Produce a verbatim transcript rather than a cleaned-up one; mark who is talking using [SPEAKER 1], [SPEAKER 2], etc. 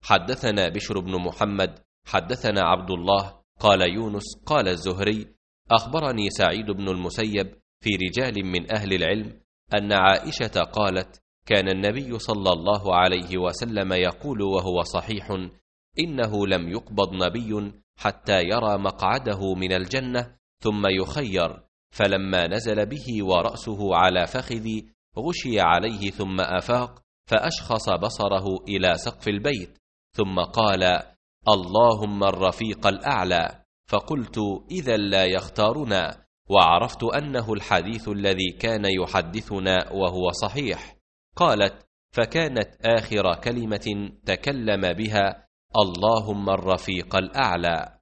[SPEAKER 1] حدثنا بشر بن محمد حدثنا عبد الله قال يونس قال الزهري أخبرني سعيد بن المسيب في رجال من أهل العلم أن عائشة قالت كان النبي صلى الله عليه وسلم يقول وهو صحيح إنه لم يقبض نبي حتى يرى مقعده من الجنة ثم يخير، فلما نزل به ورأسه على فخذي غشي عليه ثم أفاق فأشخص بصره إلى سقف البيت ثم قال اللهم الرفيق الأعلى، فقلت إذا لا يختارنا، وعرفت أنه الحديث الذي كان يحدثنا وهو صحيح. قالت فكانت آخر كلمة تكلم بها اللهم الرفيق الأعلى.